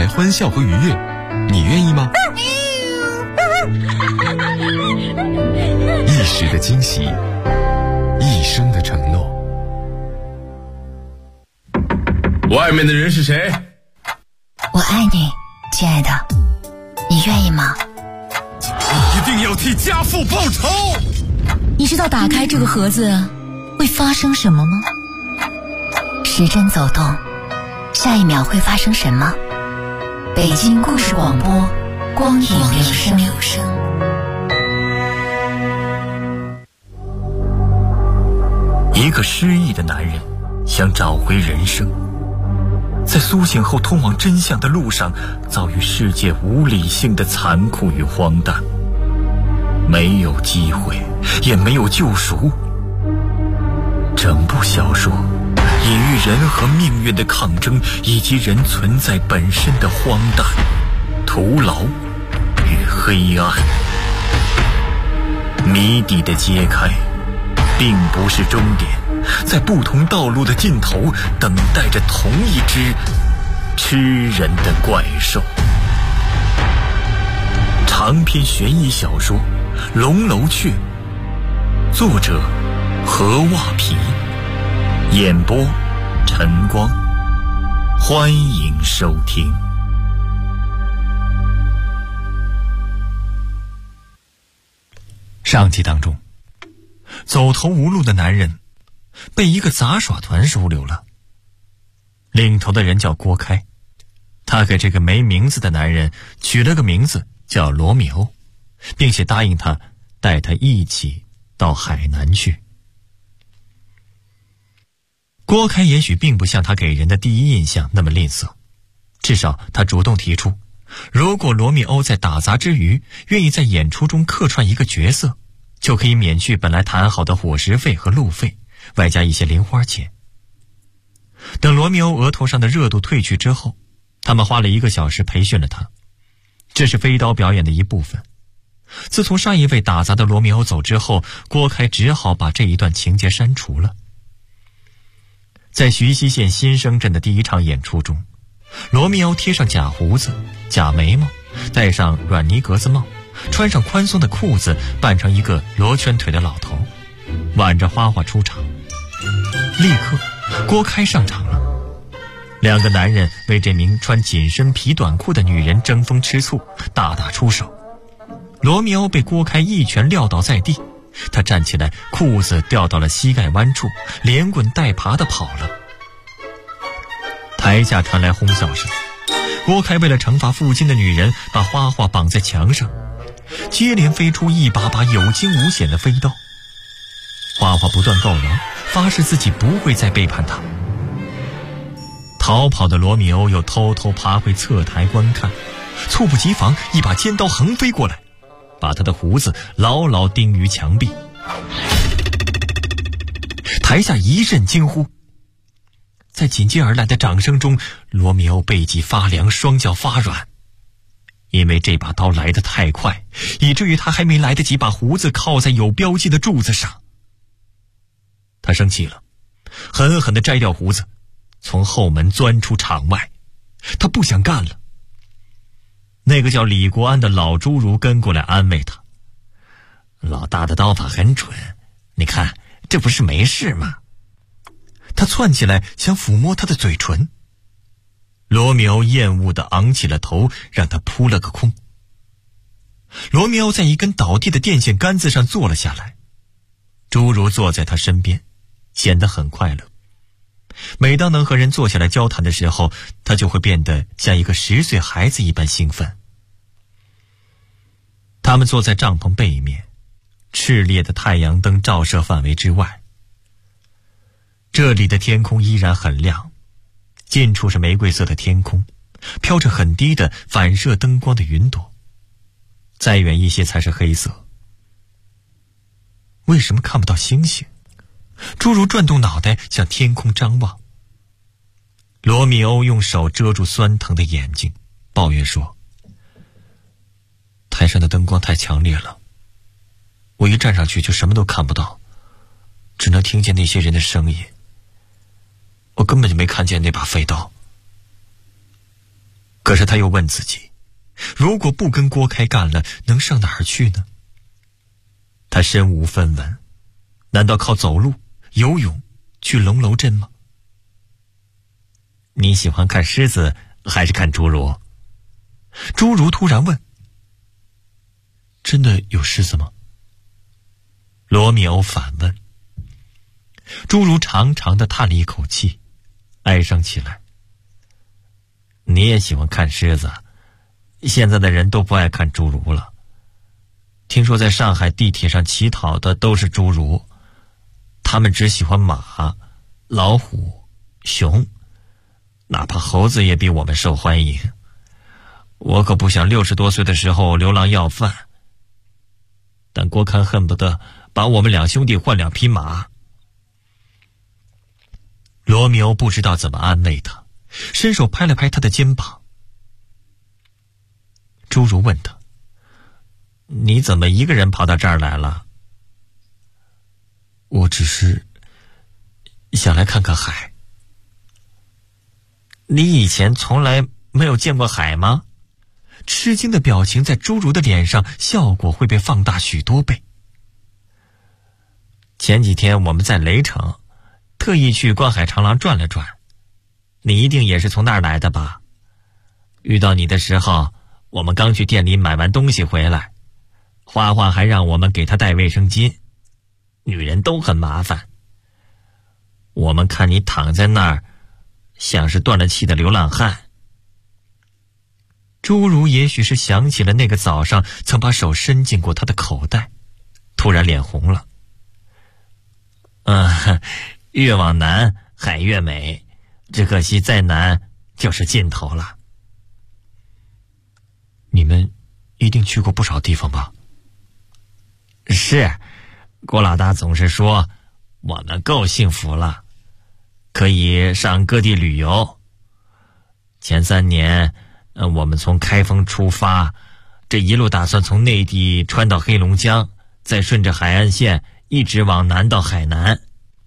来欢笑和愉悦，你愿意吗？一时的惊喜，一生的承诺。 外面的人是谁？ 我爱你，亲爱的，你愿意吗？ 一定要替家父报仇！ 你知道打开这个盒子会发生什么吗？时针走动，下一秒会发生什么？北京故事广播，光影留声。 一个失忆的男人想找回人生，在苏醒后通往真相的路上，遭遇世界无理性的残酷与荒诞，没有机会，也没有救赎。整部小说隐喻人和命运的抗争，以及人存在本身的荒诞、徒劳与黑暗。谜底的揭开并不是终点，在不同道路的尽头，等待着同一只吃人的怪兽。长篇悬疑小说《龙楼雀》，作者何袜皮，演播晨光，欢迎收听。上集当中，走投无路的男人被一个杂耍团收留了。领头的人叫郭开，他给这个没名字的男人取了个名字叫罗密欧，并且答应他带他一起到海南去。郭开也许并不像他给人的第一印象那么吝啬，至少他主动提出，如果罗密欧在打杂之余愿意在演出中客串一个角色，就可以免去本来谈好的伙食费和路费，外加一些零花钱。等罗密欧额头上的热度褪去之后，他们花了1个小时培训了他，这是飞刀表演的一部分。自从上一位打杂的罗密欧走之后，郭开只好把这一段情节删除了。在徐溪县新生镇的第一场演出中，罗密欧贴上假胡子、假眉毛，戴上软呢格子帽，穿上宽松的裤子，扮成一个罗圈腿的老头，挽着花花出场。立刻郭开上场了，两个男人为这名穿紧身皮短裤的女人争风吃醋，大打出手。罗密欧被郭开一拳撂倒在地，他站起来，裤子掉到了膝盖弯处，连滚带爬地跑了。台下传来哄笑声，郭开为了惩罚附近的女人，把花花绑在墙上，接连飞出一把把有惊无险的飞刀。花花不断告饶，发誓自己不会再背叛他。逃跑的罗密欧又偷偷爬回侧台观看，猝不及防，一把尖刀横飞过来，把他的胡子牢牢钉于墙壁。台下一阵惊呼，在紧接而来的掌声中，罗密欧背脊发凉，双脚发软，因为这把刀来得太快，以至于他还没来得及把胡子靠在有标记的柱子上。他生气了，狠狠地摘掉胡子，从后门钻出场外。他不想干了。那个叫李国安的老侏儒跟过来安慰他，老大的刀法很准，你看这不是没事吗？他窜起来想抚摸他的嘴唇，罗密欧厌恶地昂起了头，让他扑了个空。罗密欧在一根倒地的电线杆子上坐了下来，侏儒坐在他身边，显得很快乐。每当能和人坐下来交谈的时候，他就会变得像一个10岁孩子一般兴奋。他们坐在帐篷背面，炽烈的太阳灯照射范围之外。这里的天空依然很亮，近处是玫瑰色的天空，飘着很低的反射灯光的云朵，再远一些才是黑色。为什么看不到星星？侏儒转动脑袋向天空张望。罗密欧用手遮住酸疼的眼睛，抱怨说，台上的灯光太强烈了，我一站上去就什么都看不到，只能听见那些人的声音，我根本就没看见那把飞刀。 可是他又问自己，如果不跟郭开干了，能上哪儿去呢？他身无分文，难道靠走路、游泳去龙楼镇吗？你喜欢看狮子还是看侏儒？侏儒突然问。真的有狮子吗？罗密欧反问。侏儒长长的叹了一口气，哀伤起来。你也喜欢看狮子？现在的人都不爱看侏儒了。听说在上海地铁上乞讨的都是侏儒，他们只喜欢马、老虎、熊，哪怕猴子也比我们受欢迎。我可不想60多岁的时候流浪要饭。但郭开恨不得把我们两兄弟换2匹马。罗密欧不知道怎么安慰他，伸手拍了拍他的肩膀。侏儒问他，你怎么一个人跑到这儿来了？我只是想来看看海。你以前从来没有见过海吗？吃惊的表情在侏儒的脸上，效果会被放大许多倍。前几天我们在雷城，特意去观海长廊转了转。你一定也是从那儿来的吧？遇到你的时候，我们刚去店里买完东西回来，花花还让我们给她带卫生巾。女人都很麻烦。我们看你躺在那儿，像是断了气的流浪汉。侏儒也许是想起了那个早上曾把手伸进过他的口袋，突然脸红了。越往南海越美，只可惜再南就是尽头了。你们一定去过不少地方吧？是，郭老大总是说我们够幸福了，可以上各地旅游。前3年我们从开封出发，这一路打算从内地穿到黑龙江，再顺着海岸线一直往南到海南。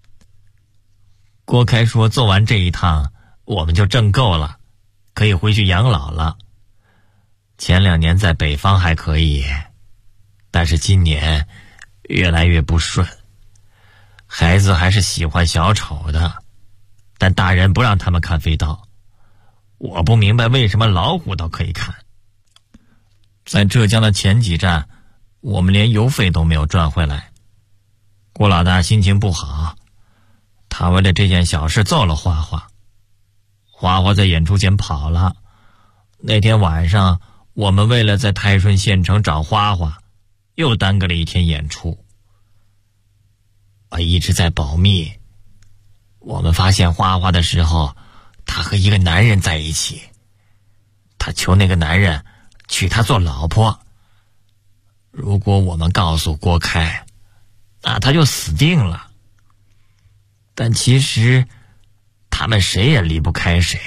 郭开说做完这一趟我们就挣够了，可以回去养老了。前2年在北方还可以，但是今年越来越不顺。孩子还是喜欢小丑的，但大人不让他们看飞刀。我不明白为什么老虎倒可以看。在浙江的前几站，我们连油费都没有赚回来。郭老大心情不好，他为了这件小事揍了花花。花花在演出前跑了。那天晚上，我们为了在泰顺县城找花花，又耽搁了1天演出。我一直在保密。我们发现花花的时候，他和一个男人在一起，他求那个男人娶她做老婆。如果我们告诉郭开，那他就死定了。但其实他们谁也离不开谁。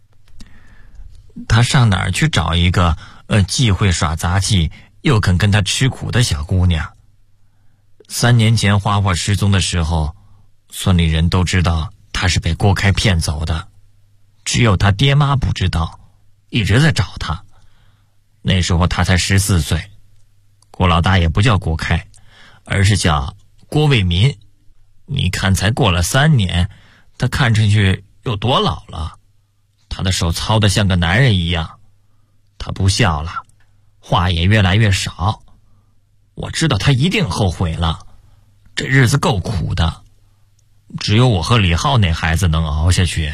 他上哪儿去找一个既会耍杂技又肯跟他吃苦的小姑娘？3年前花花失踪的时候，村里人都知道他是被郭开骗走的，只有他爹妈不知道，一直在找他。那时候他才14岁，郭老大也不叫郭开，而是叫郭卫民。你看才过了3年，他看上去有多老了。他的手糙得像个男人一样，他不笑了，话也越来越少。我知道他一定后悔了，这日子够苦的，只有我和李浩那孩子能熬下去。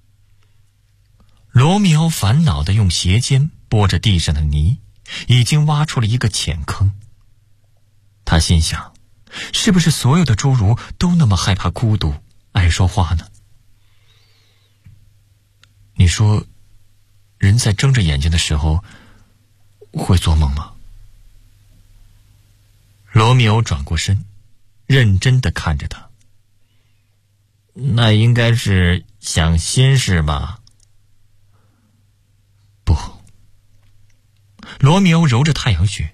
罗密欧烦恼地用鞋尖拨着地上的泥，已经挖出了一个浅坑。他心想，是不是所有的侏儒都那么害怕孤独，爱说话呢？你说，人在睁着眼睛的时候会做梦吗？罗密欧转过身，认真地看着他。那应该是想心事吧？不。罗密欧揉着太阳穴。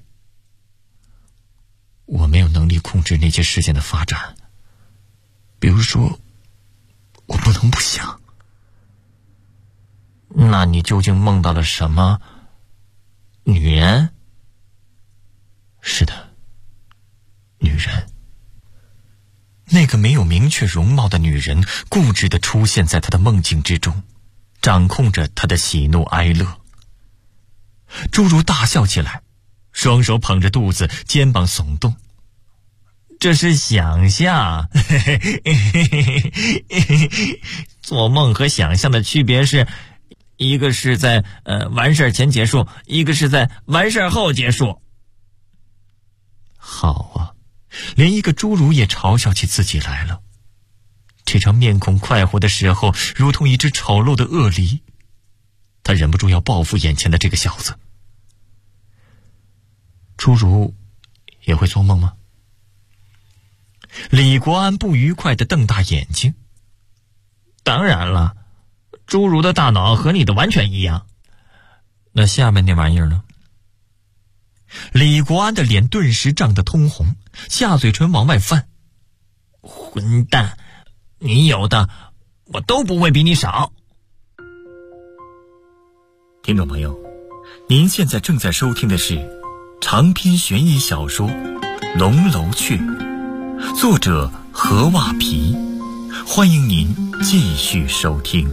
我没有能力控制那些事件的发展。比如说，我不能不想。 那你究竟梦到了什么？女人？是的，女人。那个没有明确容貌的女人固执地出现在他的梦境之中，掌控着他的喜怒哀乐。侏儒大笑起来，双手捧着肚子，肩膀耸动。这是想象，做梦和想象的区别是，一个是在完事前结束，一个是在完事后结束。好啊，连一个侏儒也嘲笑起自己来了。这张面孔快活的时候，如同一只丑陋的鳄梨。他忍不住要报复眼前的这个小子。侏儒也会做梦吗？李国安不愉快地瞪大眼睛。当然了，侏儒的大脑和你的完全一样。那下面那玩意儿呢？李国安的脸顿时涨得通红，下嘴唇往外翻。混蛋，你有的我都不会比你少。听众朋友，您现在正在收听的是长篇悬疑小说《龙楼雀》，作者何瓦皮，欢迎您继续收听。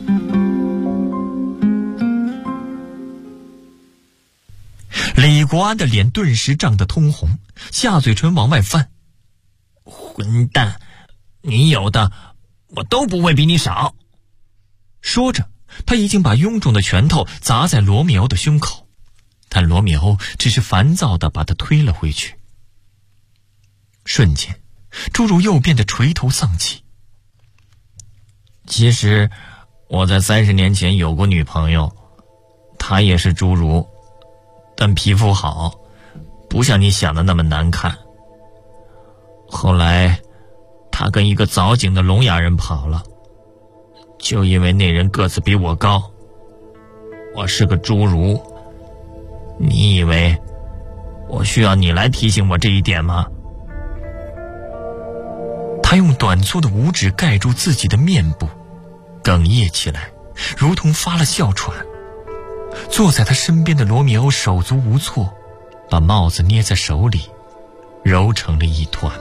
李国安的脸顿时涨得通红，下嘴唇往外翻。混蛋，你有的我都不会比你少。说着，他已经把臃肿的拳头砸在罗密欧的胸口，但罗密欧只是烦躁地把他推了回去。瞬间，侏儒又变得垂头丧气。其实我在30年前有过女朋友，她也是侏儒，但皮肤好，不像你想的那么难看。后来她跟一个早井的聋哑人跑了，就因为那人个子比我高，我是个侏儒。你以为我需要你来提醒我这一点吗？他用短粗的五指盖住自己的面部，哽咽起来，如同发了哮喘。坐在他身边的罗密欧手足无措，把帽子捏在手里，揉成了一团。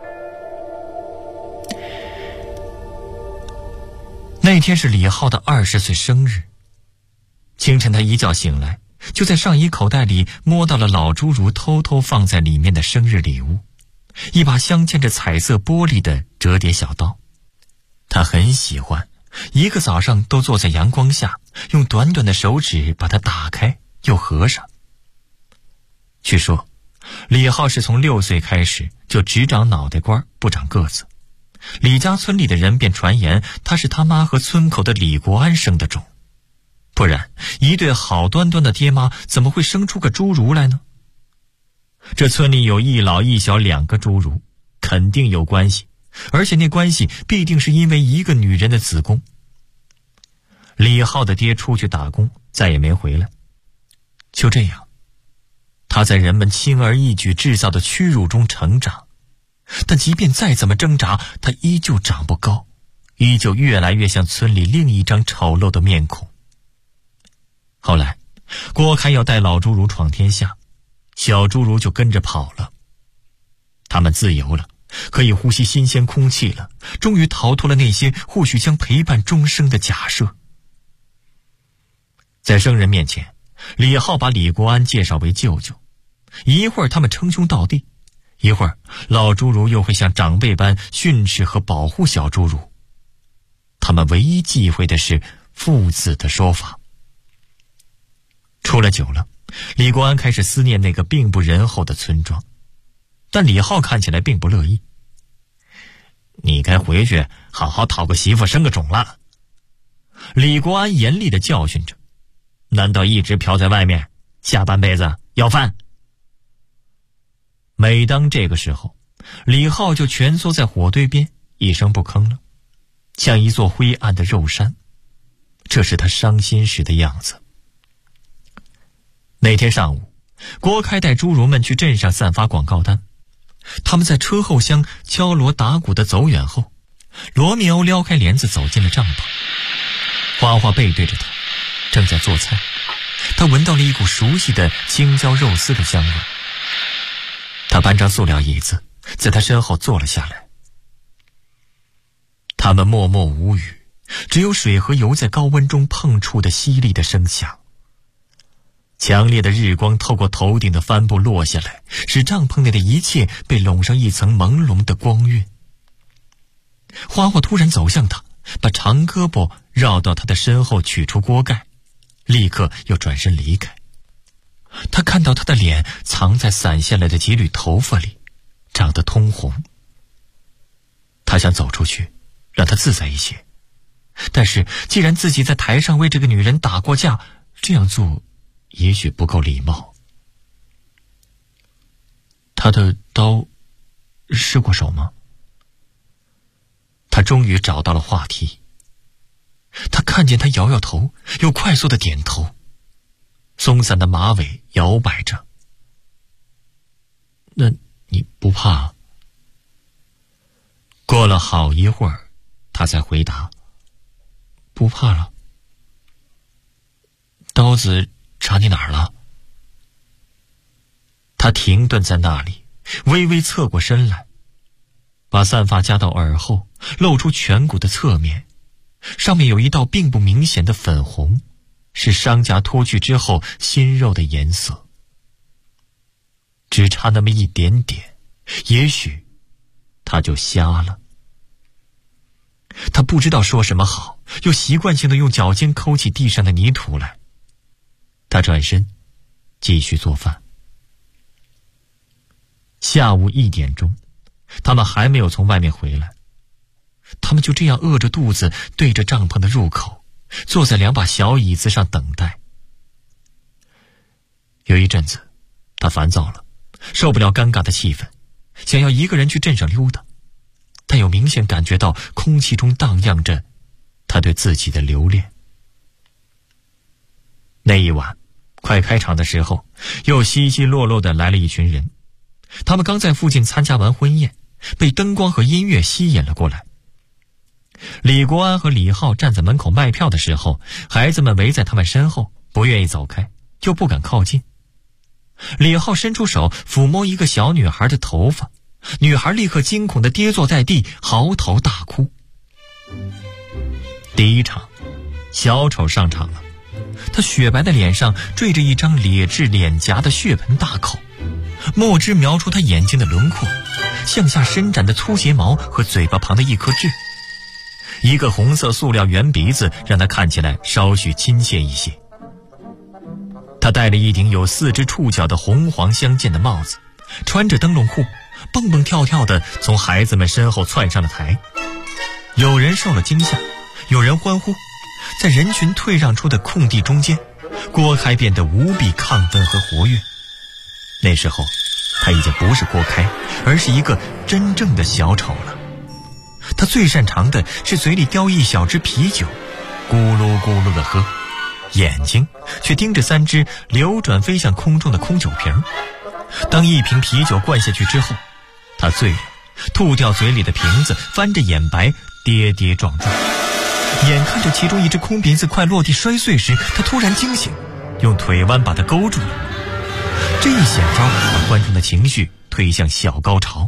那天是李浩的20岁生日。清晨他一觉醒来，就在上衣口袋里摸到了老侏儒偷偷放在里面的生日礼物，一把镶嵌着彩色玻璃的折叠小刀。他很喜欢，一个早上都坐在阳光下，用短短的手指把它打开又合上。据说李浩是从6岁开始就只长脑袋瓜不长个子，李家村里的人便传言他是他妈和村口的李国安生的种，不然一对好端端的爹妈怎么会生出个侏儒来呢？这村里有一老一小2个侏儒，肯定有关系，而且那关系必定是因为一个女人的子宫。李浩的爹出去打工，再也没回来。就这样，他在人们轻而易举制造的屈辱中成长，但即便再怎么挣扎，他依旧长不高，依旧越来越像村里另一张丑陋的面孔。后来郭开要带老侏儒闯天下，小侏儒就跟着跑了。他们自由了，可以呼吸新鲜空气了，终于逃脱了那些或许将陪伴终生的假设。在生人面前，李浩把李国安介绍为舅舅，一会儿他们称兄道弟，一会儿老侏儒又会像长辈般训斥和保护小侏儒。他们唯一忌讳的是父子的说法。出了酒了，李国安开始思念那个并不仁厚的村庄，但李浩看起来并不乐意。你该回去好好讨个媳妇生个种了。李国安严厉地教训着，难道一直漂在外面，下半辈子要饭？每当这个时候，李浩就蜷缩在火堆边，一声不吭了，像一座灰暗的肉山。这是他伤心时的样子。那天上午，郭开带侏儒们去镇上散发广告单。他们在车后厢敲锣打鼓地走远后，罗密欧撩开帘子走进了帐篷。花花背对着他， 正在做菜，他闻到了一股熟悉的青椒肉丝的香味。他搬张塑料椅子在他身后坐了下来。他们默默无语，只有水和油在高温中碰触的犀利的声响。强烈的日光透过头顶的帆布落下来，使帐篷内的一切被笼上一层朦胧的光晕。花花突然走向他，把长胳膊绕到他的身后，取出锅盖，立刻又转身离开。他看到他的脸藏在散下来的几缕头发里，长得通红。他想走出去，让他自在一些，但是既然自己在台上为这个女人打过架，这样做也许不够礼貌。他的刀试过手吗？他终于找到了话题。他看见他摇摇头，又快速的点头，松散的马尾摇摆着。那你不怕？过了好一会儿，他才回答：不怕了。刀子插你哪儿了？他停顿在那里，微微侧过身来，把散发夹到耳后，露出颧骨的侧面，上面有一道并不明显的粉红，是伤痂脱去之后新肉的颜色。只差那么一点点，也许他就瞎了。他不知道说什么好，又习惯性的用脚尖抠起地上的泥土来。他转身继续做饭。下午1点钟，他们还没有从外面回来。他们就这样饿着肚子，对着帐篷的入口，坐在2把小椅子上等待。有一阵子，他烦躁了，受不了尴尬的气氛，想要一个人去镇上溜达，但又明显感觉到空气中荡漾着他对自己的留恋。那一晚快开场的时候，又稀稀落落的来了一群人。他们刚在附近参加完婚宴，被灯光和音乐吸引了过来。李国安和李浩站在门口卖票的时候，孩子们围在他们身后，不愿意走开，又不敢靠近。李浩伸出手抚摸一个小女孩的头发，女孩立刻惊恐地跌坐在地，嚎啕大哭。第一场，小丑上场了。他雪白的脸上缀着一张咧至脸颊的血盆大口，墨汁描出他眼睛的轮廓，向下伸展的粗睫毛和嘴巴旁的一颗痣。一个红色塑料圆鼻子让他看起来稍许亲切一些。他戴了一顶有4只触角的红黄相间的帽子，穿着灯笼裤，蹦蹦跳跳地从孩子们身后窜上了台。有人受了惊吓，有人欢呼。在人群退让出的空地中间，郭开变得无比亢奋和活跃。那时候他已经不是郭开，而是一个真正的小丑了。他最擅长的是嘴里叼一小只啤酒，咕噜咕噜地喝，眼睛却盯着3只流转飞向空中的空酒瓶。当一瓶啤酒灌下去之后，他醉了，吐掉嘴里的瓶子，翻着眼白跌跌撞撞。眼看着其中一只空瓶子快落地摔碎时，他突然惊醒，用腿弯把它勾住了。这一险招把观众的情绪推向小高潮。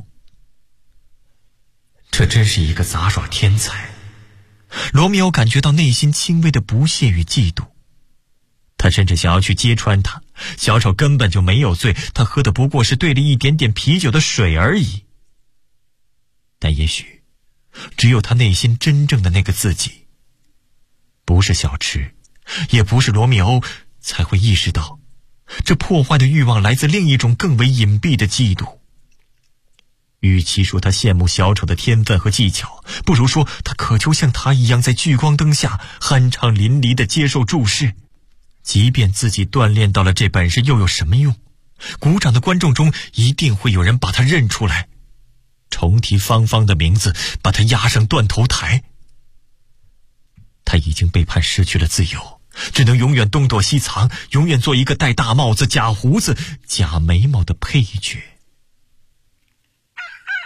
这真是一个杂耍天才。罗密欧感觉到内心轻微的不屑与嫉妒，他甚至想要去揭穿他。小丑根本就没有醉，他喝的不过是兑了一点点啤酒的水而已。但也许只有他内心真正的那个自己，不是小池，也不是罗密欧，才会意识到这破坏的欲望来自另一种更为隐蔽的嫉妒。与其说他羡慕小丑的天分和技巧，不如说他渴求像他一样在聚光灯下酣畅淋漓地接受注视。即便自己锻炼到了这本事又有什么用？鼓掌的观众中一定会有人把他认出来，重提芳芳的名字，把他押上断头台。他已经被判失去了自由，只能永远东躲西藏，永远做一个戴大帽子、假胡子、假眉毛的配角。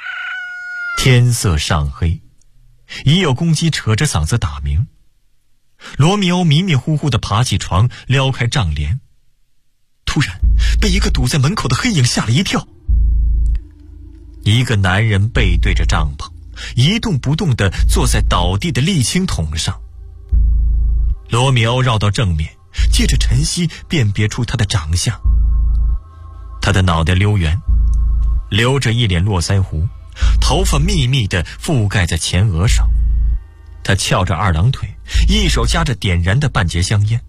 天色尚黑，已有公鸡扯着嗓子打鸣。 罗密欧迷迷糊糊地爬起床，撩开帐帘，突然被一个堵在门口的黑影吓了一跳。一个男人背对着帐篷，一动不动地坐在倒地的沥青桶上。罗密欧绕到正面，借着晨曦辨别出他的长相。他的脑袋溜圆，留着一脸络腮胡，头发密密地覆盖在前额上。他翘着二郎腿，一手夹着点燃的半截香烟。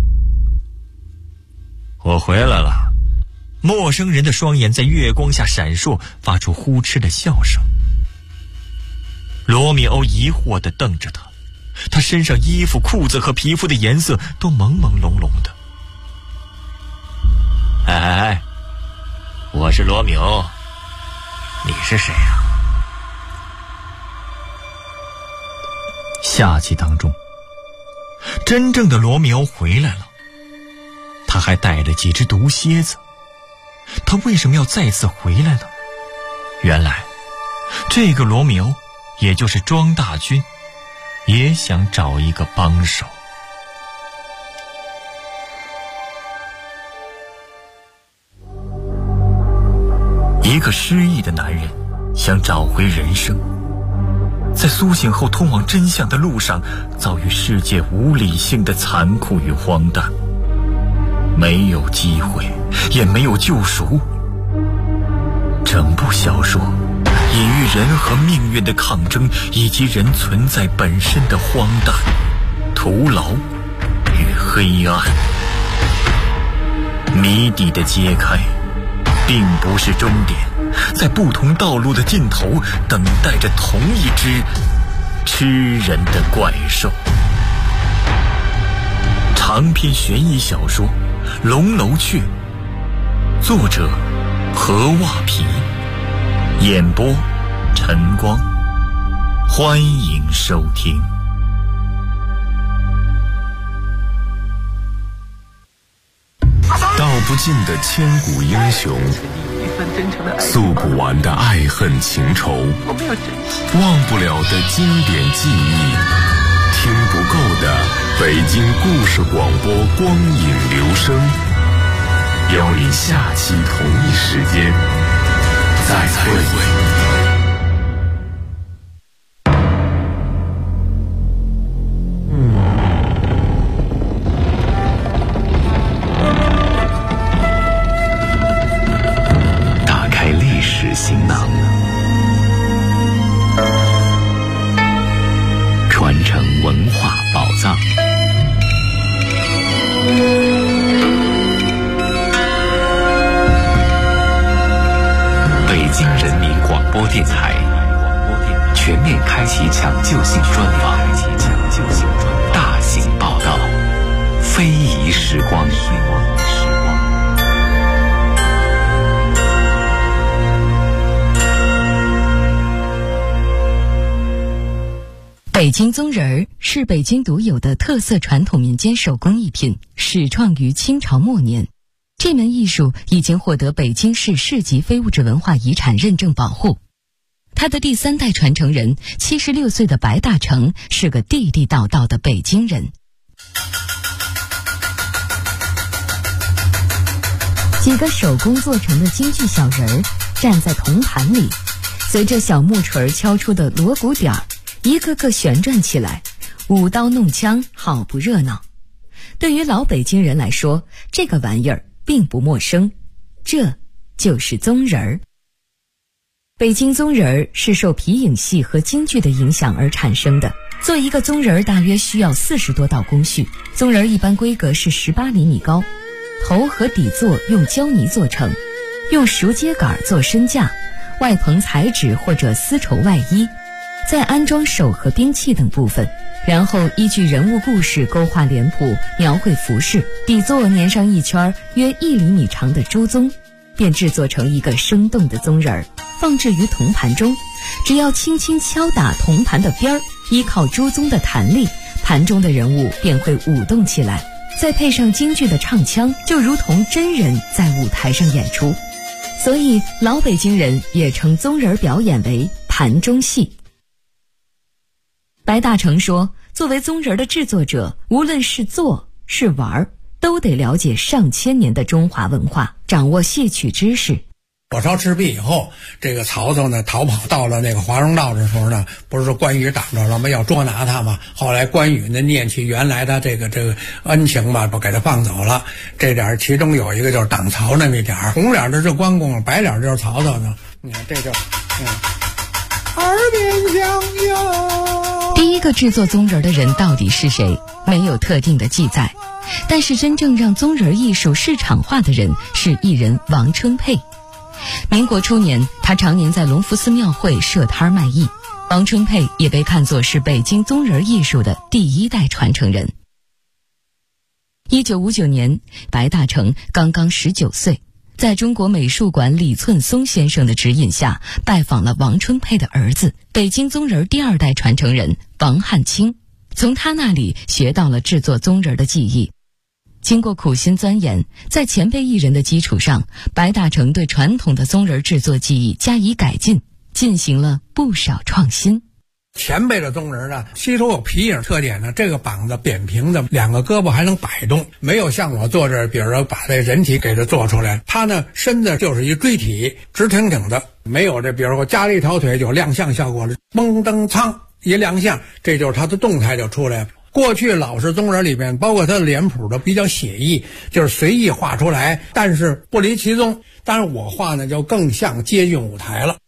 我回来了。陌生人的双眼在月光下闪烁，发出呼哧的笑声。罗密欧疑惑地瞪着他，他身上衣服、裤子和皮肤的颜色都朦朦胧胧的。哎，我是罗密欧，你是谁呀？夏季当中，真正的罗密欧回来了，他还带了几只毒蝎子。他为什么要再次回来呢？原来这个罗密欧，也就是庄大军，也想找一个帮手。一个失忆的男人想找回人生，在苏醒后通往真相的路上，遭遇世界无理性的残酷与荒诞，没有机会，也没有救赎。整部小说隐喻人和命运的抗争，以及人存在本身的荒诞、徒劳与黑暗。谜底的揭开并不是终点，在不同道路的尽头等待着同一只吃人的怪兽。长篇悬疑小说《龙楼雀》，作者何袜皮，演播晨光，欢迎收听。 道不尽的千古英雄，诉不完的爱恨情仇，忘不了的经典记忆，听不够的北京故事广播光影留声，邀你下期同一时间再会。行囊，传承文化宝藏。北京人民广播电台全面开启抢救性专访，大型报道，非遗时光。 北京宗人儿是北京独有的特色传统民间手工艺品，始创于清朝末年。这门艺术已经获得北京市市级非物质文化遗产认证保护。他的第3代传承人76岁的白大成是个地地道道的北京人。几个手工做成的京剧小人儿站在铜盘里，随着小木锤敲出的锣鼓点儿，一个个旋转起来，舞刀弄枪，好不热闹。对于老北京人来说，这个玩意儿并不陌生，这就是宗人儿。北京宗人儿是受皮影戏和京剧的影响而产生的。做一个宗人儿大约需要40多道工序。宗人儿一般规格是18厘米高，头和底座用胶泥做成，用熟秸秆做身架，外棚彩纸或者丝绸外衣，再安装手和兵器等部分，然后依据人物故事勾画脸谱，描绘服饰，底座粘上一圈约1厘米长的朱宗，便制作成一个生动的宗人儿，放置于铜盘中。只要轻轻敲打铜盘的边儿，依靠朱宗的弹力，盘中的人物便会舞动起来，再配上京剧的唱腔，就如同真人在舞台上演出。所以老北京人也称宗人表演为盘中戏。白大成说， 作为宗人的制作者，无论是做是玩，都得了解上千年的中华文化，掌握戏曲知识。 火烧赤壁以后，这个曹操呢逃跑到了那个华容道的时候呢，不是说关羽挡着了吗？要捉拿他嘛。后来关羽呢念起原来的这个恩情吧，不给他放走了。这点其中有一个就是挡曹那么一点，红脸的是关公，白脸就是曹操呢。你看这就耳边响哟。 第一个制作宗人的人到底是谁？没有特定的记载，但是真正让宗人艺术市场化的人是艺人王春佩。民国初年，他常年在隆福寺庙会设摊卖艺。王春佩也被看作是北京宗人艺术的第一代传承人。1959年，白大成刚刚19岁，在中国美术馆李寸松先生的指引下，拜访了王春佩的儿子，北京宗人第2代传承人王汉卿，从他那里学到了制作宗人的技艺。经过苦心钻研，在前辈艺人的基础上，白大成对传统的宗人制作技艺加以改进，进行了不少创新。 前辈的宗人呢，吸收有皮影特点呢，这个膀子扁平的，2个胳膊还能摆动，没有像我坐这儿，比如说把这人体给它做出来。他呢，身子就是一锥体，直挺挺的，没有这，比如说加了一条腿就亮相效果了，嘣噔噌一亮相，这就是他的动态就出来了。过去老式宗人里面，包括他的脸谱都比较写意，就是随意画出来，但是不离其宗。但是我画呢，就更像接近舞台了。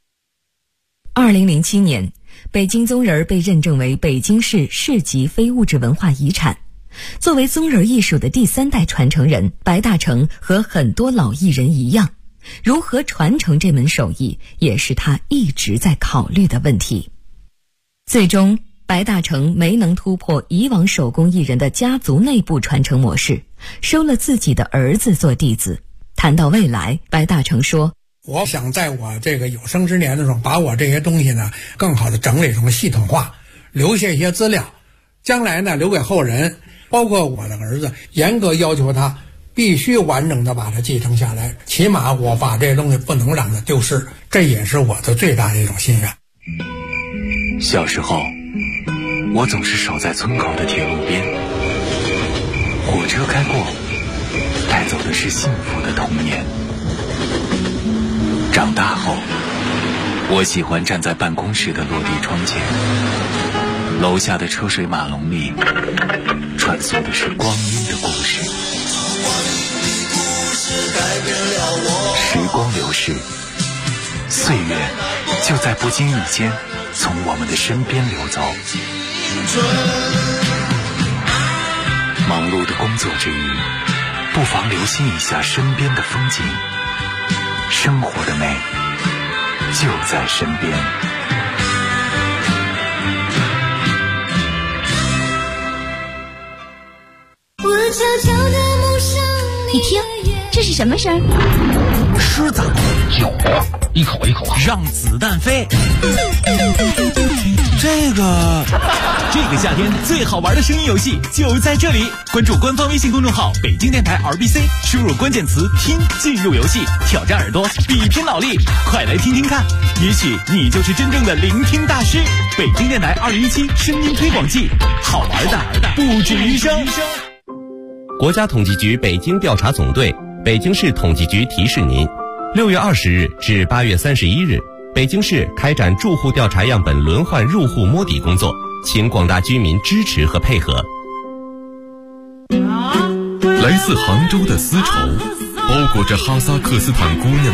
2007年，北京宗人被认证为北京市市级非物质文化遗产。作为宗人艺术的第3代传承人，白大成和很多老艺人一样，如何传承这门手艺，也是他一直在考虑的问题。最终，白大成没能突破以往手工艺人的家族内部传承模式，收了自己的儿子做弟子。谈到未来，白大成说， 我想在我这个有生之年的时候，把我这些东西呢，更好的整理成系统化，留下一些资料，将来呢留给后人，包括我的儿子，严格要求他必须完整的把它继承下来，起码我把这些东西不能让它丢失，这也是我的最大的一种心愿。 小时候，我总是守在村口的铁路边，火车开过，带走的是幸福的童年。长大后，我喜欢站在办公室的落地窗前，楼下的车水马龙里穿梭的是光阴的故事。时光流逝，岁月就在不经意间从我们的身边流走。忙碌的工作之余，不妨留心一下身边的风景，生活的美就在身边。 你听，这是什么声？ 狮子酒，一口一口让子弹飞。 这个夏天最好玩的声音游戏就在这里，关注官方微信公众号北京电台 RBC， 输入关键词听进入游戏，挑战耳朵，比拼脑力，快来听听看，也许你就是真正的聆听大师。北京电台2017声音推广季，好玩的不止一声。 国家统计局北京调查总队、北京市统计局提示您：6月20日至8月31日，北京市开展住户调查样本轮换入户摸底工作，请广大居民支持和配合。 来自杭州的丝绸，包裹着哈萨克斯坦姑娘